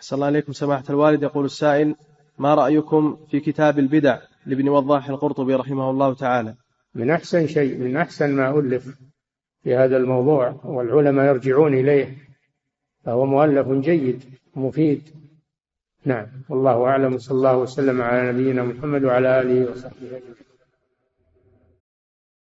أحسن الله عليكم سماحة الوالد. يقول السائل: ما رأيكم في كتاب البدع لابن وضاح القرطبي رحمه الله تعالى؟ من أحسن شيء، من أحسن ما ألف في هذا الموضوع، والعلماء يرجعون إليه، فهو مؤلف جيد مفيد. نعم، والله أعلم. صلى الله وسلم على نبينا محمد وعلى آله وصحبه أجمعين.